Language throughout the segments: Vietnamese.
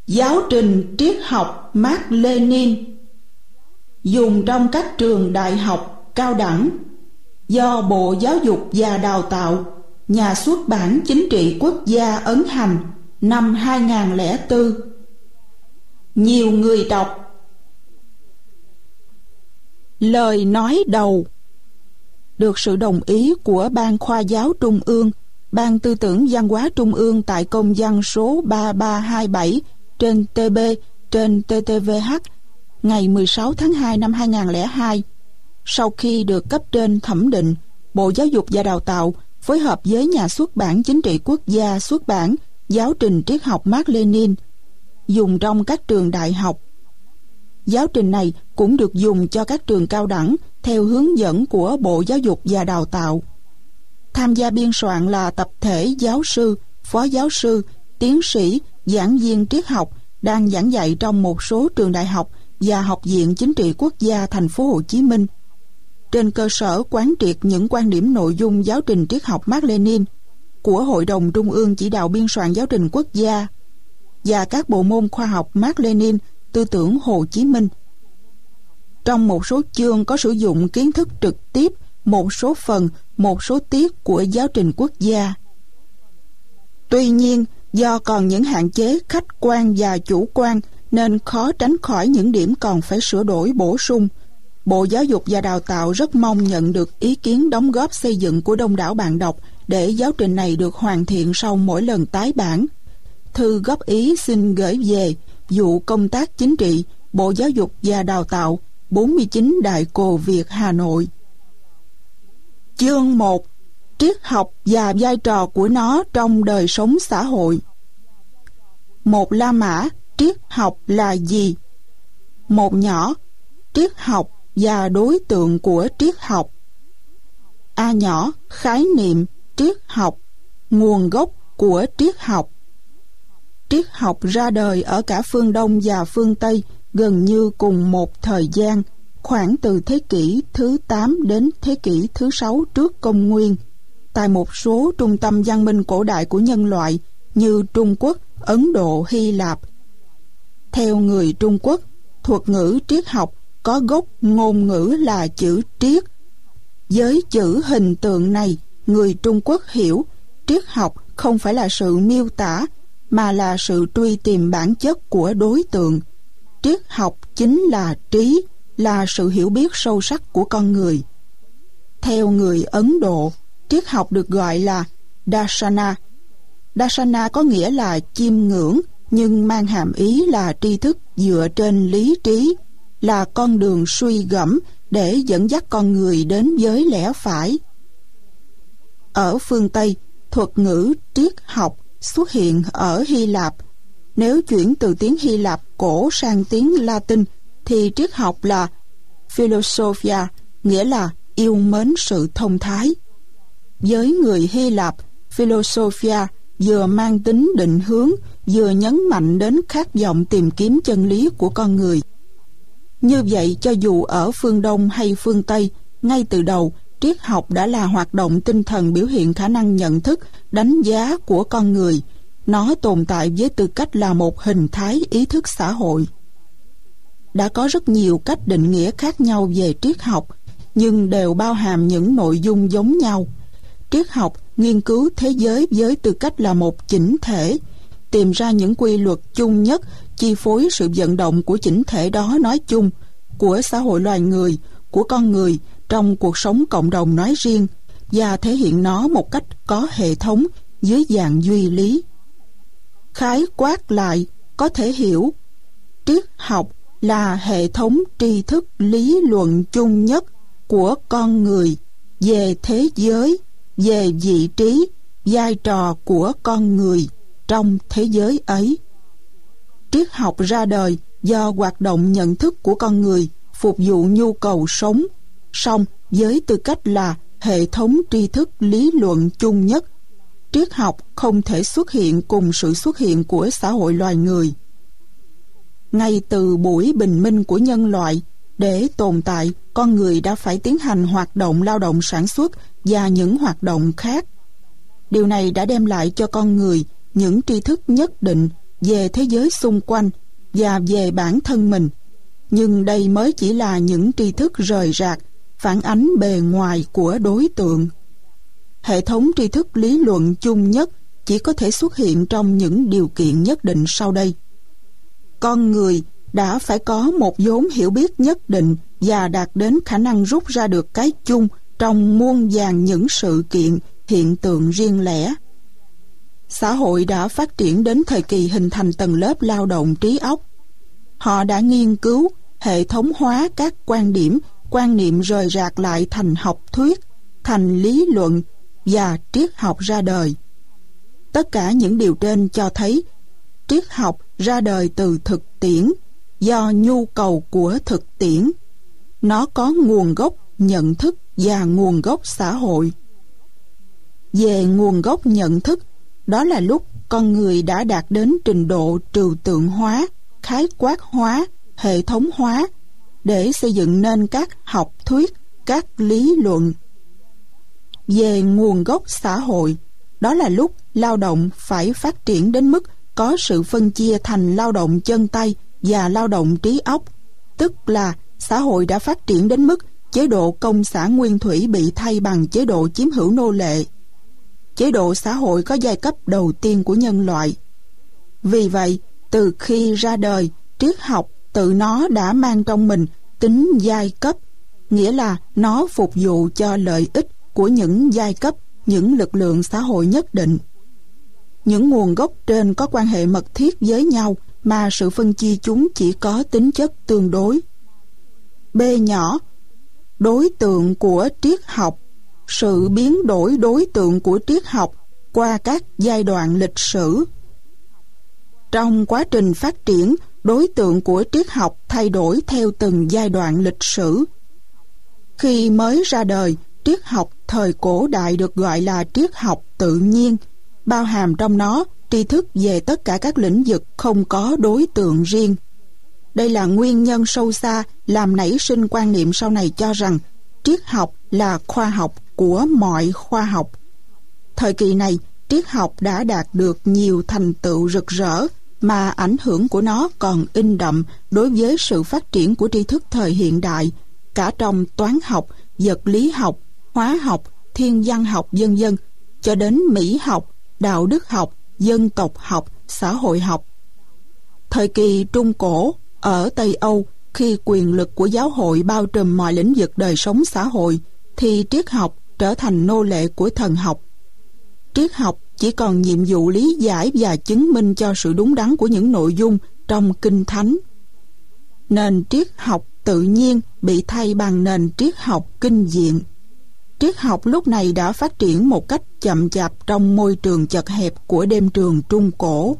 Giáo trình triết học Mác Lênin, dùng trong các trường đại học cao đẳng, do Bộ Giáo dục và Đào tạo, Nhà xuất bản Chính trị Quốc gia ấn hành năm 2004. Nhiều người đọc. Lời nói đầu được sự đồng ý của Ban Khoa giáo Trung ương, Ban Tư tưởng Văn hóa Trung ương tại công văn số 3327 trên TB trên TTVH ngày 16 tháng 2 năm 2002. Sau khi được cấp trên thẩm định, Bộ Giáo dục và Đào tạo phối hợp với Nhà xuất bản Chính trị Quốc gia xuất bản Giáo trình triết học Mác Lênin, dùng trong các trường đại học. Giáo trình này cũng được dùng cho các trường cao đẳng theo hướng dẫn của Bộ Giáo dục và Đào tạo. Tham gia biên soạn là tập thể giáo sư, phó giáo sư, tiến sĩ, giảng viên triết học đang giảng dạy trong một số trường đại học và Học viện Chính trị Quốc gia Thành phố Hồ Chí Minh. Trên cơ sở quán triệt những quan điểm nội dung giáo trình triết học Mác Lênin của Hội đồng Trung ương chỉ đạo biên soạn giáo trình quốc gia và các bộ môn khoa học Mác Lênin, tư tưởng Hồ Chí Minh. Trong một số chương có sử dụng kiến thức trực tiếp, một số phần, một số tiết của giáo trình quốc gia. Tuy nhiên, do còn những hạn chế khách quan và chủ quan nên khó tránh khỏi những điểm còn phải sửa đổi bổ sung. Bộ Giáo dục và Đào tạo rất mong nhận được ý kiến đóng góp xây dựng của đông đảo bạn đọc để giáo trình này được hoàn thiện sau mỗi lần tái bản. Thư góp ý xin gửi về vụ công tác chính trị, Bộ Giáo dục và Đào tạo, 49 Đại Cồ Việt, Hà Nội. Chương 1. Triết học và vai trò của nó trong đời sống xã hội. Một La Mã, triết học là gì? Một nhỏ, triết học và đối tượng của triết học. A nhỏ, khái niệm triết học, nguồn gốc của triết học. Triết học ra đời ở cả phương Đông và phương Tây gần như cùng một thời gian, khoảng từ thế kỷ thứ 8 đến thế kỷ thứ 6 trước công nguyên, tại một số trung tâm văn minh cổ đại của nhân loại như Trung Quốc, Ấn Độ, Hy Lạp. Theo người Trung Quốc, thuật ngữ triết học có gốc ngôn ngữ là chữ triết. Với chữ hình tượng này, người Trung Quốc hiểu triết học không phải là sự miêu tả, mà là sự truy tìm bản chất của đối tượng. Triết học chính là trí, là sự hiểu biết sâu sắc của con người. Theo người Ấn Độ, triết học được gọi là Darsana. Darsana có nghĩa là chiêm ngưỡng, nhưng mang hàm ý là tri thức dựa trên lý trí, là con đường suy gẫm để dẫn dắt con người đến với lẽ phải. Ở phương Tây, thuật ngữ triết học xuất hiện ở Hy Lạp. Nếu chuyển từ tiếng Hy Lạp cổ sang tiếng Latin thì triết học là philosophia, nghĩa là yêu mến sự thông thái. Với người Hy Lạp, philosophia vừa mang tính định hướng, vừa nhấn mạnh đến khát vọng tìm kiếm chân lý của con người. Như vậy, cho dù ở phương Đông hay phương Tây, ngay từ đầu, triết học đã là hoạt động tinh thần biểu hiện khả năng nhận thức, đánh giá của con người. Nó tồn tại với tư cách là một hình thái ý thức xã hội. Đã có rất nhiều cách định nghĩa khác nhau về triết học, nhưng đều bao hàm những nội dung giống nhau. Triết học nghiên cứu thế giới với tư cách là một chỉnh thể, tìm ra những quy luật chung nhất chi phối sự vận động của chỉnh thể đó nói chung, của xã hội loài người, của con người trong cuộc sống cộng đồng nói riêng, và thể hiện nó một cách có hệ thống dưới dạng duy lý. Khái quát lại, có thể hiểu triết học là hệ thống tri thức lý luận chung nhất của con người về thế giới, về vị trí, vai trò của con người trong thế giới ấy. Triết học ra đời do hoạt động nhận thức của con người phục vụ nhu cầu sống, song với tư cách là hệ thống tri thức lý luận chung nhất, triết học không thể xuất hiện cùng sự xuất hiện của xã hội loài người. Ngay từ buổi bình minh của nhân loại, để tồn tại, con người đã phải tiến hành hoạt động lao động sản xuất và những hoạt động khác. Điều này đã đem lại cho con người những tri thức nhất định, về thế giới xung quanh và về bản thân mình, nhưng đây mới chỉ là những tri thức rời rạc, phản ánh bề ngoài của đối tượng. Hệ thống tri thức lý luận chung nhất chỉ có thể xuất hiện trong những điều kiện nhất định sau đây. Con người đã phải có một vốn hiểu biết nhất định và đạt đến khả năng rút ra được cái chung trong muôn vàn những sự kiện, hiện tượng riêng lẻ. Xã hội đã phát triển đến thời kỳ hình thành tầng lớp lao động trí óc. Họ đã nghiên cứu, hệ thống hóa các quan niệm rời rạc lại thành học thuyết, thành lý luận và triết học ra đời. Tất cả những điều trên cho thấy triết học ra đời từ thực tiễn, do nhu cầu của thực tiễn. Nó có nguồn gốc nhận thức và nguồn gốc xã hội. Về nguồn gốc nhận thức, đó là lúc con người đã đạt đến trình độ trừu tượng hóa, khái quát hóa, hệ thống hóa để xây dựng nên các học thuyết, các lý luận. Về nguồn gốc xã hội, đó là lúc lao động phải phát triển đến mức có sự phân chia thành lao động chân tay và lao động trí óc, tức là xã hội đã phát triển đến mức chế độ công sản nguyên thủy bị thay bằng chế độ chiếm hữu nô lệ. Chế độ xã hội có giai cấp đầu tiên của nhân loại. Vì vậy, từ khi ra đời, triết học tự nó đã mang trong mình tính giai cấp, nghĩa là nó phục vụ cho lợi ích của những giai cấp, những lực lượng xã hội nhất định. Những nguồn gốc trên có quan hệ mật thiết với nhau mà sự phân chia chúng chỉ có tính chất tương đối. B nhỏ, đối tượng của triết học, sự biến đổi đối tượng của triết học qua các giai đoạn lịch sử. Trong quá trình phát triển, đối tượng của triết học thay đổi theo từng giai đoạn lịch sử. Khi mới ra đời, triết học thời cổ đại được gọi là triết học tự nhiên, bao hàm trong nó tri thức về tất cả các lĩnh vực không có đối tượng riêng. Đây là nguyên nhân sâu xa làm nảy sinh quan niệm sau này cho rằng triết học là khoa học của mọi khoa học. Thời kỳ này, triết học đã đạt được nhiều thành tựu rực rỡ mà ảnh hưởng của nó còn in đậm đối với sự phát triển của tri thức thời hiện đại, cả trong toán học, vật lý học, hóa học, thiên văn học vân vân, cho đến mỹ học, đạo đức học, dân tộc học, xã hội học. Thời kỳ Trung Cổ, ở Tây Âu, khi quyền lực của giáo hội bao trùm mọi lĩnh vực đời sống xã hội, thì triết học trở thành nô lệ của thần học. Triết học chỉ còn nhiệm vụ lý giải và chứng minh cho sự đúng đắn của những nội dung trong Kinh Thánh. Nền triết học tự nhiên bị thay bằng nền triết học kinh diện. Triết học lúc này đã phát triển một cách chậm chạp trong môi trường chật hẹp của đêm trường Trung Cổ.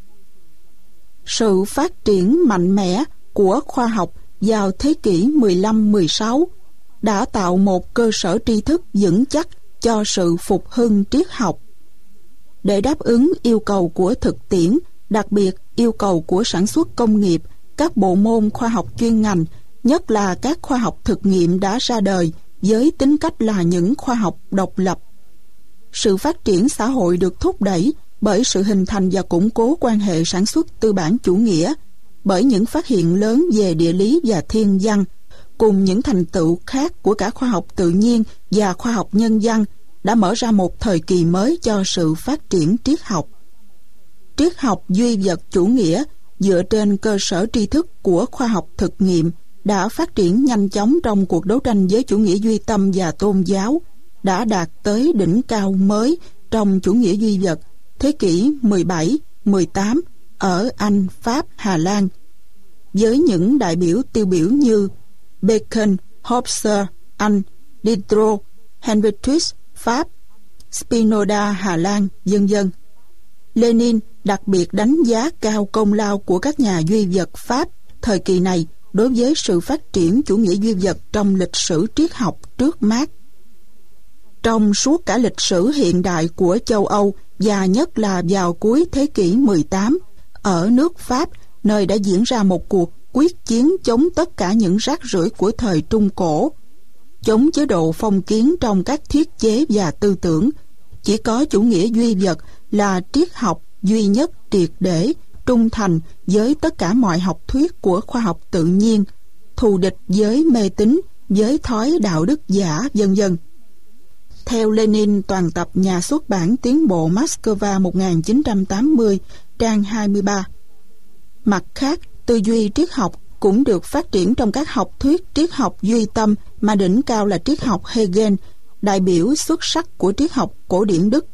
Sự phát triển mạnh mẽ của khoa học vào thế kỷ 15-16 đã tạo một cơ sở tri thức vững chắc cho sự phục hưng triết học. Để đáp ứng yêu cầu của thực tiễn, đặc biệt yêu cầu của sản xuất công nghiệp, các bộ môn khoa học chuyên ngành, nhất là các khoa học thực nghiệm đã ra đời với tính cách là những khoa học độc lập. Sự phát triển xã hội được thúc đẩy bởi sự hình thành và củng cố quan hệ sản xuất tư bản chủ nghĩa, bởi những phát hiện lớn về địa lý và thiên văn, cùng những thành tựu khác của cả khoa học tự nhiên và khoa học nhân văn, đã mở ra một thời kỳ mới cho sự phát triển triết học. Triết học duy vật chủ nghĩa dựa trên cơ sở tri thức của khoa học thực nghiệm đã phát triển nhanh chóng trong cuộc đấu tranh với chủ nghĩa duy tâm và tôn giáo, đã đạt tới đỉnh cao mới trong chủ nghĩa duy vật thế kỷ 17, 18 ở Anh, Pháp, Hà Lan, với những đại biểu tiêu biểu như Bacon, Husserl, Anh, Diderot, Helvetius, Pháp, Spinoza, Hà Lan, vân vân. Lenin đặc biệt đánh giá cao công lao của các nhà duy vật Pháp thời kỳ này đối với sự phát triển chủ nghĩa duy vật trong lịch sử triết học trước Mác. Trong suốt cả lịch sử hiện đại của châu Âu và nhất là vào cuối thế kỷ 18, ở nước Pháp, nơi đã diễn ra một cuộc quyết chiến chống tất cả những rác rưởi của thời Trung Cổ, chống chế độ phong kiến trong các thiết chế và tư tưởng, chỉ có chủ nghĩa duy vật là triết học duy nhất triệt để trung thành với tất cả mọi học thuyết của khoa học tự nhiên, thù địch với mê tín, với thói đạo đức giả, vân vân. Theo Lenin, toàn tập Nhà xuất bản Tiến bộ Moscow 1980, trang 23. Mặt khác, tư duy triết học cũng được phát triển trong các học thuyết triết học duy tâm, mà đỉnh cao là triết học Hegel, đại biểu xuất sắc của triết học cổ điển Đức.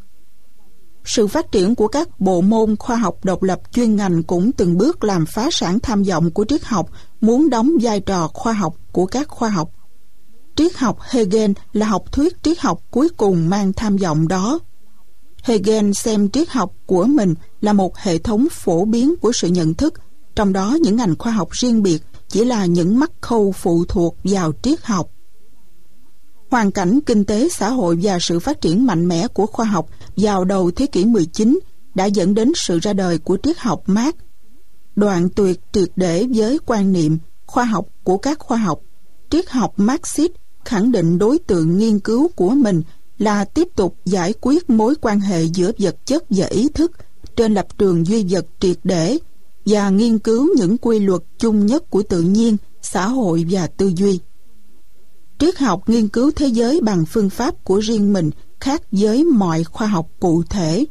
Sự phát triển của các bộ môn khoa học độc lập chuyên ngành cũng từng bước làm phá sản tham vọng của triết học muốn đóng vai trò khoa học của các khoa học. Triết học Hegel là học thuyết triết học cuối cùng mang tham vọng đó. Hegel xem triết học của mình là một hệ thống phổ biến của sự nhận thức, trong đó những ngành khoa học riêng biệt chỉ là những mắc khâu phụ thuộc vào triết học. Hoàn cảnh kinh tế xã hội và sự phát triển mạnh mẽ của khoa học vào đầu thế kỷ 19 đã dẫn đến sự ra đời của triết học Mác. Đoạn tuyệt triệt để với quan niệm khoa học của các khoa học, triết học Marxist khẳng định đối tượng nghiên cứu của mình là tiếp tục giải quyết mối quan hệ giữa vật chất và ý thức trên lập trường duy vật triệt để và nghiên cứu những quy luật chung nhất của tự nhiên, xã hội và tư duy. Triết học nghiên cứu thế giới bằng phương pháp của riêng mình, khác với mọi khoa học cụ thể.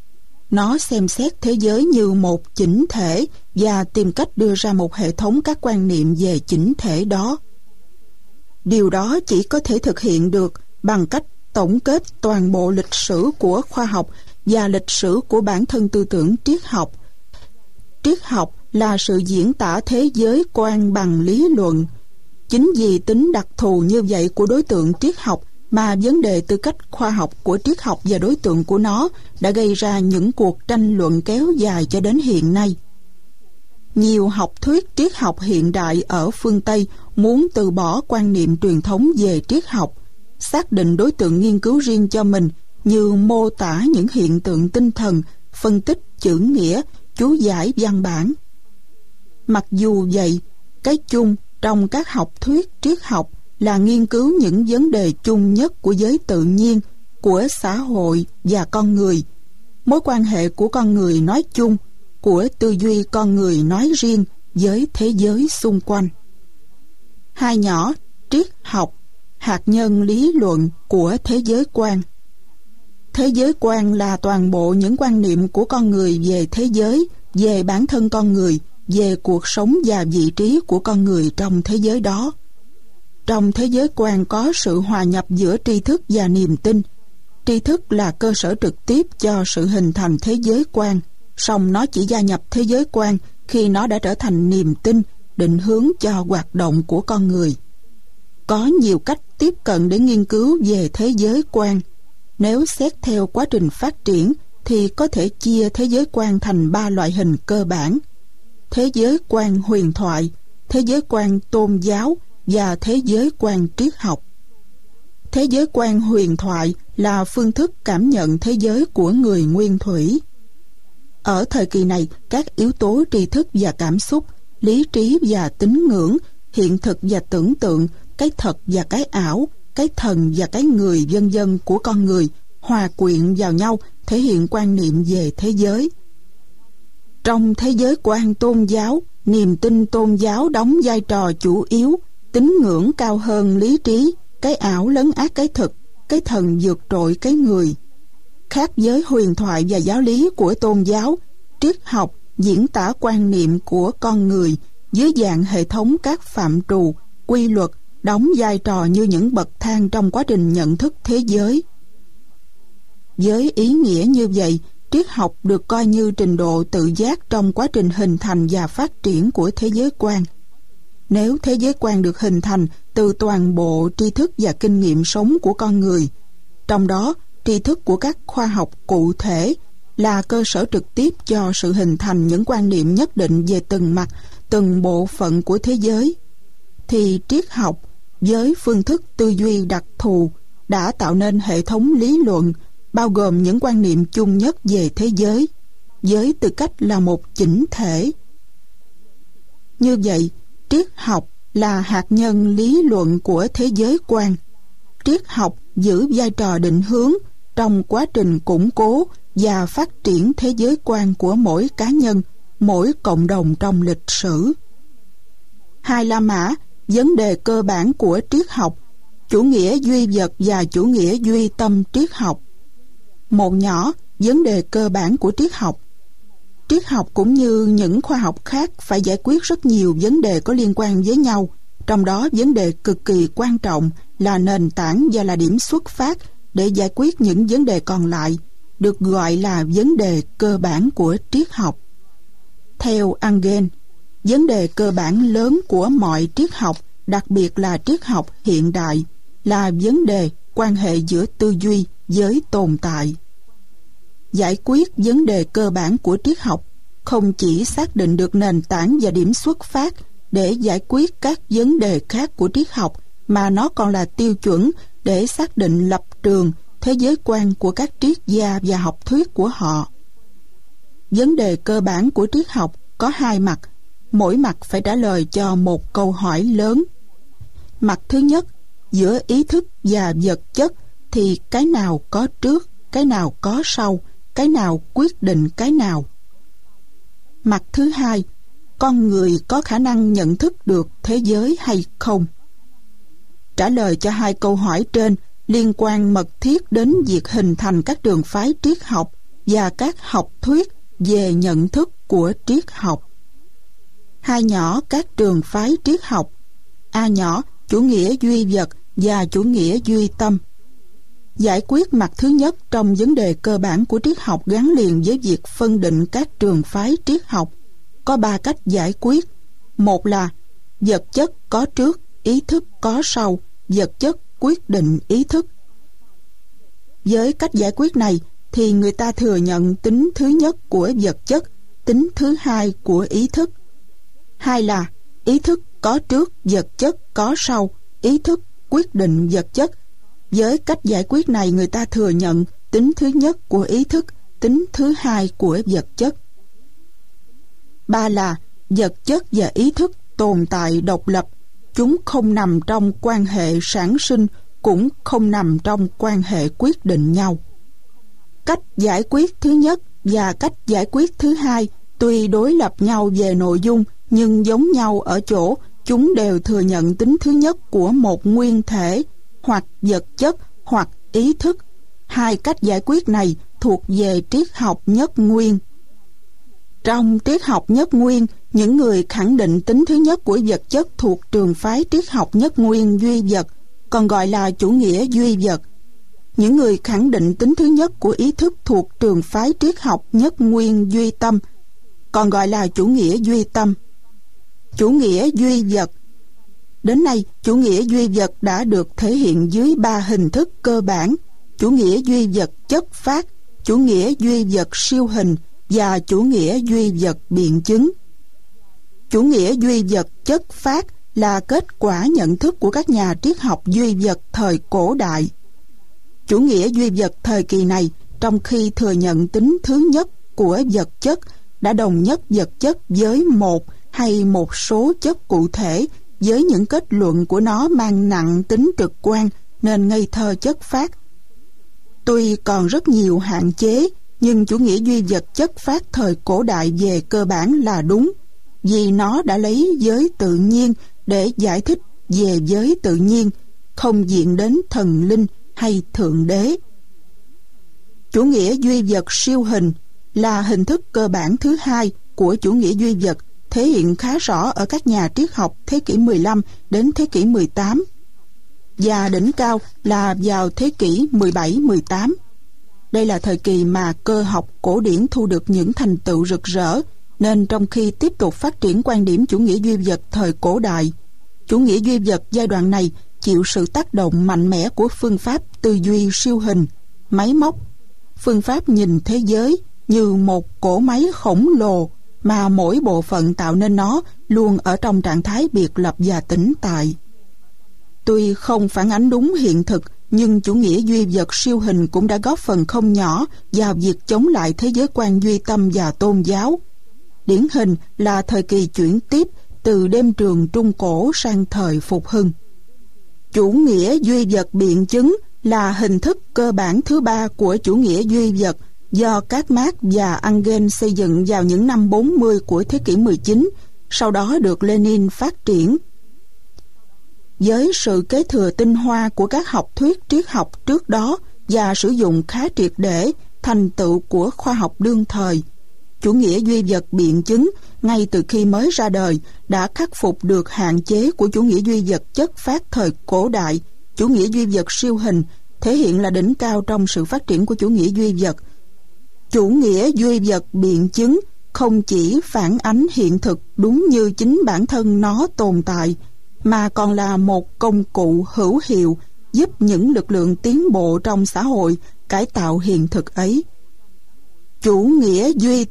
Nó xem xét thế giới như một chỉnh thể và tìm cách đưa ra một hệ thống các quan niệm về chỉnh thể đó. Điều đó chỉ có thể thực hiện được bằng cách tổng kết toàn bộ lịch sử của khoa học và lịch sử của bản thân tư tưởng triết học. Triết học là sự diễn tả thế giới quan bằng lý luận. Chính vì tính đặc thù như vậy của đối tượng triết học mà vấn đề tư cách khoa học của triết học và đối tượng của nó đã gây ra những cuộc tranh luận kéo dài cho đến hiện nay. Nhiều học thuyết triết học hiện đại ở phương Tây muốn từ bỏ quan niệm truyền thống về triết học, xác định đối tượng nghiên cứu riêng cho mình như mô tả những hiện tượng tinh thần, phân tích chữ nghĩa, chú giải văn bản. Mặc dù vậy, cái chung trong các học thuyết triết học là nghiên cứu những vấn đề chung nhất của giới tự nhiên, của xã hội và con người, mối quan hệ của con người nói chung, của tư duy con người nói riêng với thế giới xung quanh. Hai nhỏ, triết học, hạt nhân lý luận của thế giới quan. Thế giới quan là toàn bộ những quan niệm của con người về thế giới, về bản thân con người, về cuộc sống và vị trí của con người trong thế giới đó. Trong thế giới quan có sự hòa nhập giữa tri thức và niềm tin. Tri thức là cơ sở trực tiếp cho sự hình thành thế giới quan, song nó chỉ gia nhập thế giới quan khi nó đã trở thành niềm tin, định hướng cho hoạt động của con người. Có nhiều cách tiếp cận để nghiên cứu về thế giới quan. Nếu xét theo quá trình phát triển thì có thể chia thế giới quan thành 3 loại hình cơ bản: thế giới quan huyền thoại, thế giới quan tôn giáo và thế giới quan triết học. Thế giới quan huyền thoại là phương thức cảm nhận thế giới của người nguyên thủy. Ở thời kỳ này, các yếu tố tri thức và cảm xúc, lý trí và tín ngưỡng, hiện thực và tưởng tượng, cái thật và cái ảo, cái thần và cái người vân vân của con người hòa quyện vào nhau thể hiện quan niệm về thế giới. Trong thế giới quan tôn giáo, niềm tin tôn giáo đóng vai trò chủ yếu, tín ngưỡng cao hơn lý trí, cái ảo lấn át cái thực, cái thần vượt trội cái người. Khác với huyền thoại và giáo lý của tôn giáo, triết học diễn tả quan niệm của con người dưới dạng hệ thống các phạm trù, quy luật, đóng vai trò như những bậc thang trong quá trình nhận thức thế giới. Với ý nghĩa như vậy, triết học được coi như trình độ tự giác trong quá trình hình thành và phát triển của thế giới quan. Nếu thế giới quan được hình thành từ toàn bộ tri thức và kinh nghiệm sống của con người, trong đó tri thức của các khoa học cụ thể là cơ sở trực tiếp cho sự hình thành những quan niệm nhất định về từng mặt, từng bộ phận của thế giới, thì triết học với phương thức tư duy đặc thù đã tạo nên hệ thống lý luận bao gồm những quan niệm chung nhất về thế giới, với tư cách là một chỉnh thể. Như vậy, triết học là hạt nhân lý luận của thế giới quan. Triết học giữ vai trò định hướng trong quá trình củng cố và phát triển thế giới quan của mỗi cá nhân, mỗi cộng đồng trong lịch sử. Hai La Mã, vấn đề cơ bản của triết học, chủ nghĩa duy vật và chủ nghĩa duy tâm triết học. Một nhỏ, vấn đề cơ bản của triết học. Triết học cũng như những khoa học khác phải giải quyết rất nhiều vấn đề có liên quan với nhau, trong đó vấn đề cực kỳ quan trọng là nền tảng và là điểm xuất phát để giải quyết những vấn đề còn lại, được gọi là vấn đề cơ bản của triết học. Theo Engel, vấn đề cơ bản lớn của mọi triết học, đặc biệt là triết học hiện đại, là vấn đề quan hệ giữa tư duy với tồn tại. Giải quyết vấn đề cơ bản của triết học không chỉ xác định được nền tảng và điểm xuất phát để giải quyết các vấn đề khác của triết học, mà nó còn là tiêu chuẩn để xác định lập trường, thế giới quan của các triết gia và học thuyết của họ. Vấn đề cơ bản của triết học có hai mặt, mỗi mặt phải trả lời cho một câu hỏi lớn. Mặt thứ nhất, giữa ý thức và vật chất thì cái nào có trước, cái nào có sau, cái nào quyết định cái nào. Mặt thứ hai, con người có khả năng nhận thức được thế giới hay không? Trả lời cho hai câu hỏi trên liên quan mật thiết đến việc hình thành các trường phái triết học và các học thuyết về nhận thức của triết học. Hai nhỏ các trường phái triết học. A nhỏ, chủ nghĩa duy vật và chủ nghĩa duy tâm. Giải quyết mặt thứ nhất trong vấn đề cơ bản của triết học gắn liền với việc phân định các trường phái triết học. Có ba cách giải quyết. Một là vật chất có trước, ý thức có sau, vật chất quyết định ý thức. Với cách giải quyết này thì người ta thừa nhận tính thứ nhất của vật chất, tính thứ hai của ý thức. Hai là ý thức có trước, vật chất có sau, ý thức quyết định vật chất. Với cách giải quyết này người ta thừa nhận tính thứ nhất của ý thức, tính thứ hai của vật chất. Ba là vật chất và ý thức tồn tại độc lập, chúng không nằm trong quan hệ sản sinh, cũng không nằm trong quan hệ quyết định nhau. Cách giải quyết thứ nhất và cách giải quyết thứ hai tuy đối lập nhau về nội dung nhưng giống nhau ở chỗ chúng đều thừa nhận tính thứ nhất của một nguyên thể, hoặc vật chất hoặc ý thức. Hai cách giải quyết này thuộc về triết học nhất nguyên. Trong triết học nhất nguyên, những người khẳng định tính thứ nhất của vật chất thuộc trường phái triết học nhất nguyên duy vật, còn gọi là chủ nghĩa duy vật. Những người khẳng định tính thứ nhất của ý thức thuộc trường phái triết học nhất nguyên duy tâm, còn gọi là chủ nghĩa duy tâm. Chủ nghĩa duy vật. Đến nay, chủ nghĩa duy vật đã được thể hiện dưới ba hình thức cơ bản: chủ nghĩa duy vật chất phát, chủ nghĩa duy vật siêu hình và chủ nghĩa duy vật biện chứng. Chủ nghĩa duy vật chất phát là kết quả nhận thức của các nhà triết học duy vật thời cổ đại. Chủ nghĩa duy vật thời kỳ này, trong khi thừa nhận tính thứ nhất của vật chất, đã đồng nhất vật chất với một hay một số chất cụ thể, với những kết luận của nó mang nặng tính trực quan nên ngây thơ chất phát. Tuy còn rất nhiều hạn chế, nhưng chủ nghĩa duy vật chất phát thời cổ đại về cơ bản là đúng, vì nó đã lấy giới tự nhiên để giải thích về giới tự nhiên, không diện đến thần linh hay thượng đế. Chủ nghĩa duy vật siêu hình là hình thức cơ bản thứ hai của chủ nghĩa duy vật, thể hiện khá rõ ở các nhà triết học thế kỷ 15 đến thế kỷ 18, và đỉnh cao là vào thế kỷ 17-18. Đây là thời kỳ mà cơ học cổ điển thu được những thành tựu rực rỡ, nên trong khi tiếp tục phát triển quan điểm chủ nghĩa duy vật thời cổ đại, chủ nghĩa duy vật giai đoạn này chịu sự tác động mạnh mẽ của phương pháp tư duy siêu hình, máy móc, phương pháp nhìn thế giới như một cỗ máy khổng lồ mà mỗi bộ phận tạo nên nó luôn ở trong trạng thái biệt lập và tĩnh tại. Tuy không phản ánh đúng hiện thực, nhưng chủ nghĩa duy vật siêu hình cũng đã góp phần không nhỏ vào việc chống lại thế giới quan duy tâm và tôn giáo. Điển hình là thời kỳ chuyển tiếp từ đêm trường Trung Cổ sang thời Phục Hưng. Chủ nghĩa duy vật biện chứng là hình thức cơ bản thứ ba của chủ nghĩa duy vật, do các Marx và Engels xây dựng vào những năm 40 của thế kỷ 19, sau đó được Lenin phát triển. Với sự kế thừa tinh hoa của các học thuyết triết học trước đó và sử dụng khá triệt để thành tựu của khoa học đương thời, chủ nghĩa duy vật biện chứng ngay từ khi mới ra đời đã khắc phục được hạn chế của chủ nghĩa duy vật chất phát thời cổ đại. Chủ nghĩa duy vật siêu hình thể hiện là đỉnh cao trong sự phát triển của chủ nghĩa duy vật. Chủ nghĩa duy vật biện chứng không chỉ phản ánh hiện thực đúng như chính bản thân nó tồn tại, mà còn là một công cụ hữu hiệu giúp những lực lượng tiến bộ trong xã hội cải tạo hiện thực ấy. Chủ nghĩa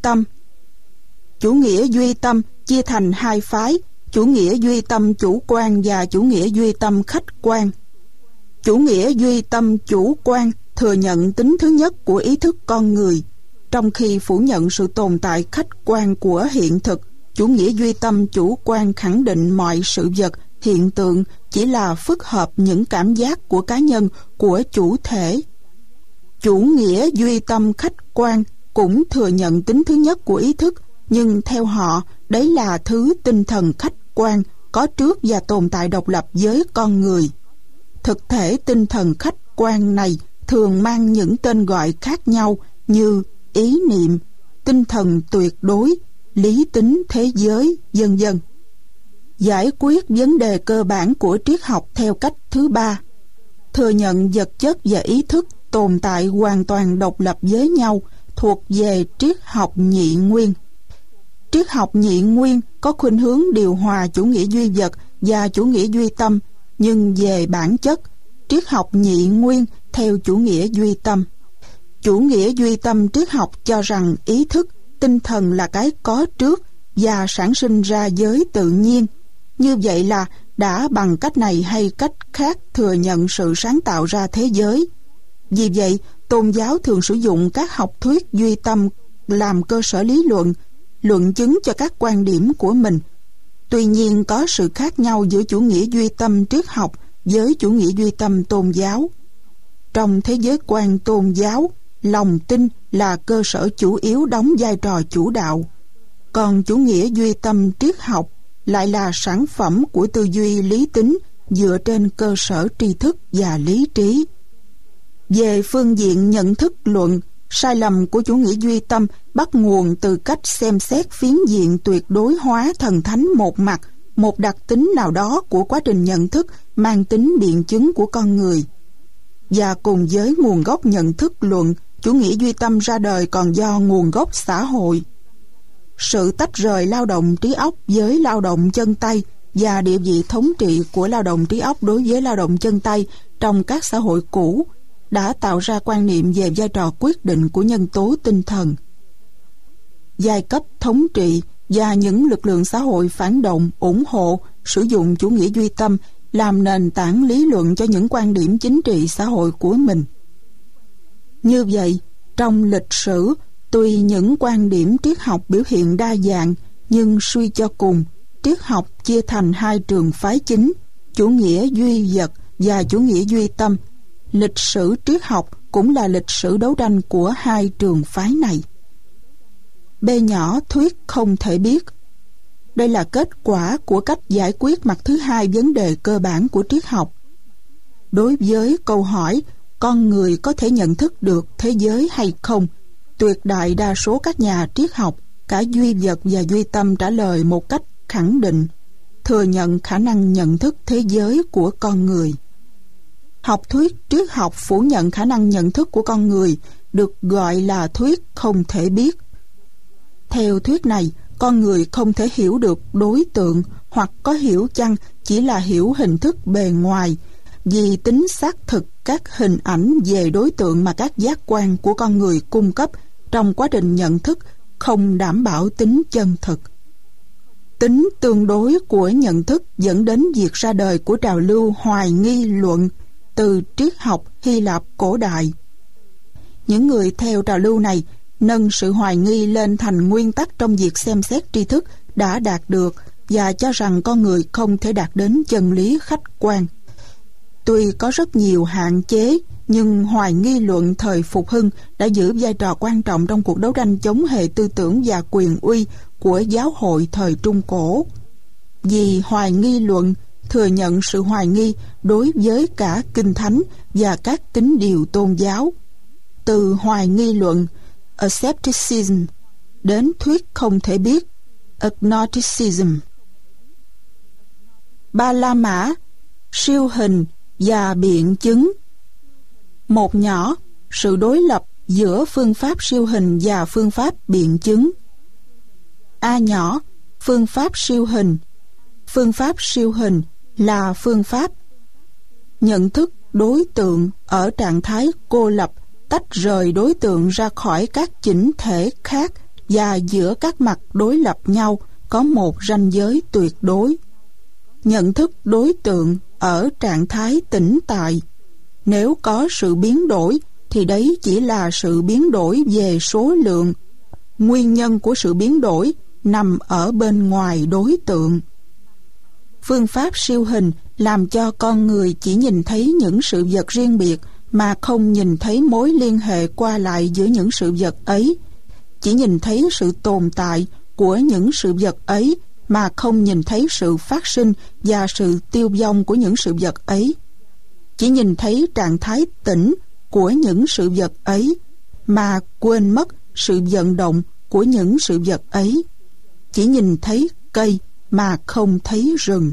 duy tâm chia thành hai phái: chủ nghĩa duy tâm chủ quan và chủ nghĩa duy tâm khách quan. Chủ nghĩa duy tâm chủ quan thừa nhận tính thứ nhất của ý thức con người, trong khi phủ nhận sự tồn tại khách quan của hiện thực. Chủ nghĩa duy tâm chủ quan khẳng định mọi sự vật, hiện tượng chỉ là phức hợp những cảm giác của cá nhân, của chủ thể. Chủ nghĩa duy tâm khách quan cũng thừa nhận tính thứ nhất của ý thức, nhưng theo họ, đấy là thứ tinh thần khách quan, có trước và tồn tại độc lập với con người. Thực thể tinh thần khách quan này thường mang những tên gọi khác nhau như ý niệm, tinh thần tuyệt đối, lý tính thế giới, vân vân. Giải quyết vấn đề cơ bản của triết học theo cách thứ ba: thừa nhận vật chất và ý thức tồn tại hoàn toàn độc lập với nhau, thuộc về triết học nhị nguyên. Triết học nhị nguyên có khuynh hướng điều hòa chủ nghĩa duy vật và chủ nghĩa duy tâm, nhưng về bản chất, triết học nhị nguyên theo chủ nghĩa duy tâm. Chủ nghĩa duy tâm triết học cho rằng ý thức, tinh thần là cái có trước và sản sinh ra với tự nhiên. Như vậy là đã bằng cách này hay cách khác thừa nhận sự sáng tạo ra thế giới. Vì vậy, tôn giáo thường sử dụng các học thuyết duy tâm làm cơ sở lý luận, luận chứng cho các quan điểm của mình. Tuy nhiên, có sự khác nhau giữa chủ nghĩa duy tâm triết học với chủ nghĩa duy tâm tôn giáo. Trong thế giới quan tôn giáo, lòng tin là cơ sở chủ yếu đóng vai trò chủ đạo. Còn chủ nghĩa duy tâm triết học lại là sản phẩm của tư duy lý tính dựa trên cơ sở tri thức và lý trí. Về phương diện nhận thức luận, sai lầm của chủ nghĩa duy tâm bắt nguồn từ cách xem xét phiến diện tuyệt đối hóa thần thánh một mặt, một đặc tính nào đó của quá trình nhận thức mang tính biện chứng của con người. Và cùng với nguồn gốc nhận thức luận, chủ nghĩa duy tâm ra đời còn do nguồn gốc xã hội. Sự tách rời lao động trí óc với lao động chân tay và địa vị thống trị của lao động trí óc đối với lao động chân tay trong các xã hội cũ đã tạo ra quan niệm về vai trò quyết định của nhân tố tinh thần. Giai cấp thống trị và những lực lượng xã hội phản động, ủng hộ, sử dụng chủ nghĩa duy tâm làm nền tảng lý luận cho những quan điểm chính trị xã hội của mình. Như vậy, trong lịch sử, tuy những quan điểm triết học biểu hiện đa dạng, nhưng suy cho cùng, triết học chia thành hai trường phái chính, chủ nghĩa duy vật và chủ nghĩa duy tâm. Lịch sử triết học cũng là lịch sử đấu tranh của hai trường phái này. B nhỏ thuyết không thể biết. Đây là kết quả của cách giải quyết mặt thứ hai vấn đề cơ bản của triết học. Đối với câu hỏi con người có thể nhận thức được thế giới hay không, tuyệt đại đa số các nhà triết học, cả duy vật và duy tâm trả lời một cách khẳng định, thừa nhận khả năng nhận thức thế giới của con người. Học thuyết triết học phủ nhận khả năng nhận thức của con người, được gọi là thuyết không thể biết. Theo thuyết này, con người không thể hiểu được đối tượng, hoặc có hiểu chăng chỉ là hiểu hình thức bề ngoài, vì tính xác thực các hình ảnh về đối tượng mà các giác quan của con người cung cấp trong quá trình nhận thức không đảm bảo tính chân thực. Tính tương đối của nhận thức dẫn đến việc ra đời của trào lưu hoài nghi luận từ triết học Hy Lạp cổ đại. Những người theo trào lưu này nâng sự hoài nghi lên thành nguyên tắc trong việc xem xét tri thức đã đạt được và cho rằng con người không thể đạt đến chân lý khách quan. Tuy có rất nhiều hạn chế, nhưng hoài nghi luận thời Phục Hưng đã giữ vai trò quan trọng trong cuộc đấu tranh chống hệ tư tưởng và quyền uy của giáo hội thời Trung Cổ. Vì hoài nghi luận thừa nhận sự hoài nghi đối với cả kinh thánh và các tín điều tôn giáo. Từ hoài nghi luận (skepticism) đến thuyết không thể biết (agnosticism). Ba La Mã, siêu hình và biện chứng. Một nhỏ, sự đối lập giữa phương pháp siêu hình và phương pháp biện chứng. A nhỏ, phương pháp siêu hình. Phương pháp siêu hình là phương pháp nhận thức đối tượng ở trạng thái cô lập, tách rời đối tượng ra khỏi các chỉnh thể khác, và giữa các mặt đối lập nhau có một ranh giới tuyệt đối. Nhận thức đối tượng ở trạng thái tĩnh tại. Nếu có sự biến đổi thì đấy chỉ là sự biến đổi về số lượng. Nguyên nhân của sự biến đổi nằm ở bên ngoài đối tượng. Phương pháp siêu hình làm cho con người chỉ nhìn thấy những sự vật riêng biệt mà không nhìn thấy mối liên hệ qua lại giữa những sự vật ấy. Chỉ nhìn thấy sự tồn tại của những sự vật ấy mà không nhìn thấy sự phát sinh và sự tiêu vong của những sự vật ấy. Chỉ nhìn thấy trạng thái tĩnh của những sự vật ấy mà quên mất sự vận động của những sự vật ấy. Chỉ nhìn thấy cây mà không thấy rừng.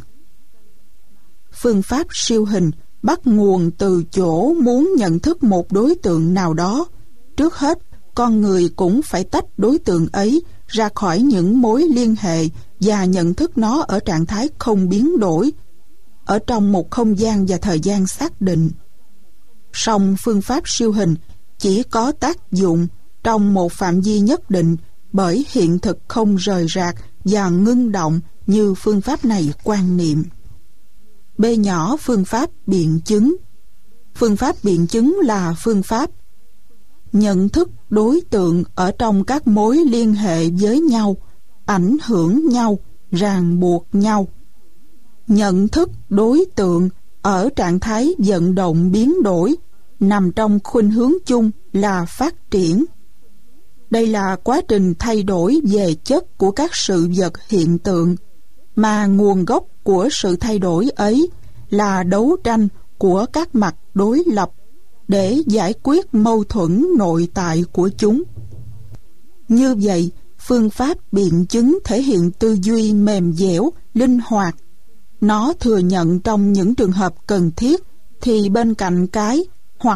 Phương pháp siêu hình bắt nguồn từ chỗ muốn nhận thức một đối tượng nào đó. Trước hết, con người cũng phải tách đối tượng ấy ra khỏi những mối liên hệ và nhận thức nó ở trạng thái không biến đổi, ở trong một không gian và thời gian xác định. Song phương pháp siêu hình chỉ có tác dụng trong một phạm vi nhất định, bởi hiện thực không rời rạc và ngưng động như phương pháp này quan niệm. B nhỏ, phương pháp biện chứng. Phương pháp biện chứng là phương pháp nhận thức đối tượng ở trong các mối liên hệ với nhau, ảnh hưởng nhau, ràng buộc nhau. Nhận thức đối tượng ở trạng thái vận động biến đổi nằm trong khuynh hướng chung là phát triển. Đây là quá trình thay đổi về chất của các sự vật hiện tượng, mà nguồn gốc của sự thay đổi ấy là đấu tranh của các mặt đối lập để giải quyết mâu thuẫn nội tại của chúng. Như vậy, phương pháp biện chứng thể hiện tư duy mềm dẻo, linh hoạt. Nó thừa nhận trong những trường hợp cần thiết thì bên cạnh cái hoặc